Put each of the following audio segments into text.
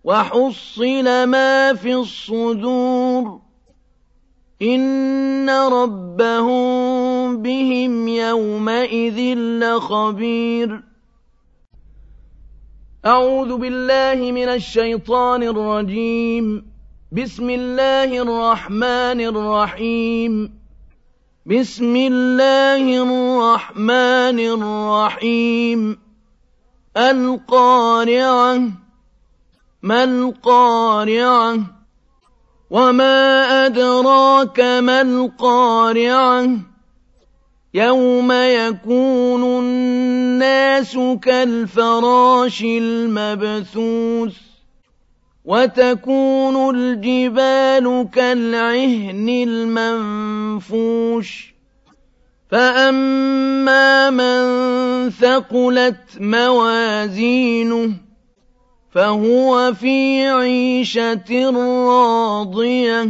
وحصل ما في الصدور إن ربهم بهم يومئذ لخبير. أعوذ بالله من الشيطان الرجيم. بسم الله الرحمن الرحيم. بسم الله الرحمن الرحيم. القارعة ما القارعة وما أدراك ما القارعة يوم يكون الناس كالفراش المبثوث وتكون الجبال كالعهن المنفوش فأما من ثقلت موازينه فهو في عيشة راضية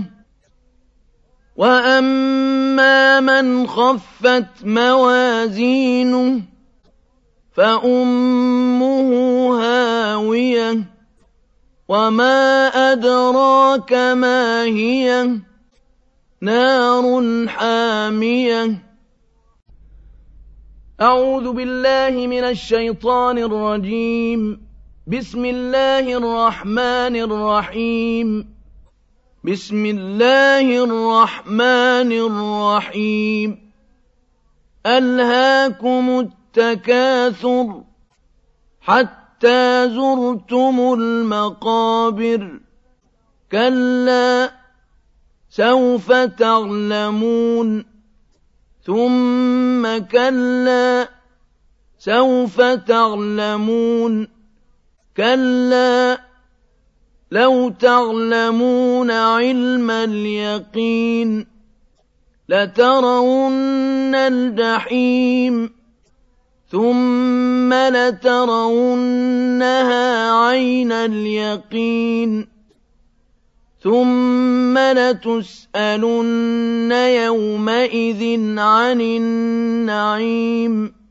وأما من خفت موازينه فأمه هاوية وما أدراك ما هي نار حامية. أعوذ بالله من الشيطان الرجيم. بسم الله الرحمن الرحيم. بسم الله الرحمن الرحيم. ألهاكم التكاثر حتى زرتم المقابر كلا سوف تعلمون ثم كلا سوف تعلمون كلا لو تعلمون علم اليقين لترون الجحيم ثم لترونها عين اليقين ثم لتسألن يومئذ عن النعيم.